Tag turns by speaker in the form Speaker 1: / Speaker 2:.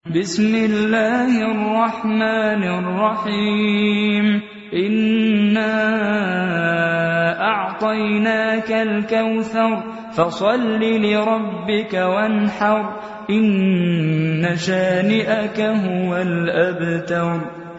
Speaker 1: بسم الله الرحمن الرحيم إنا أعطيناك الكوثر فصل لربك وانحر إن شانئك هو الأبتر.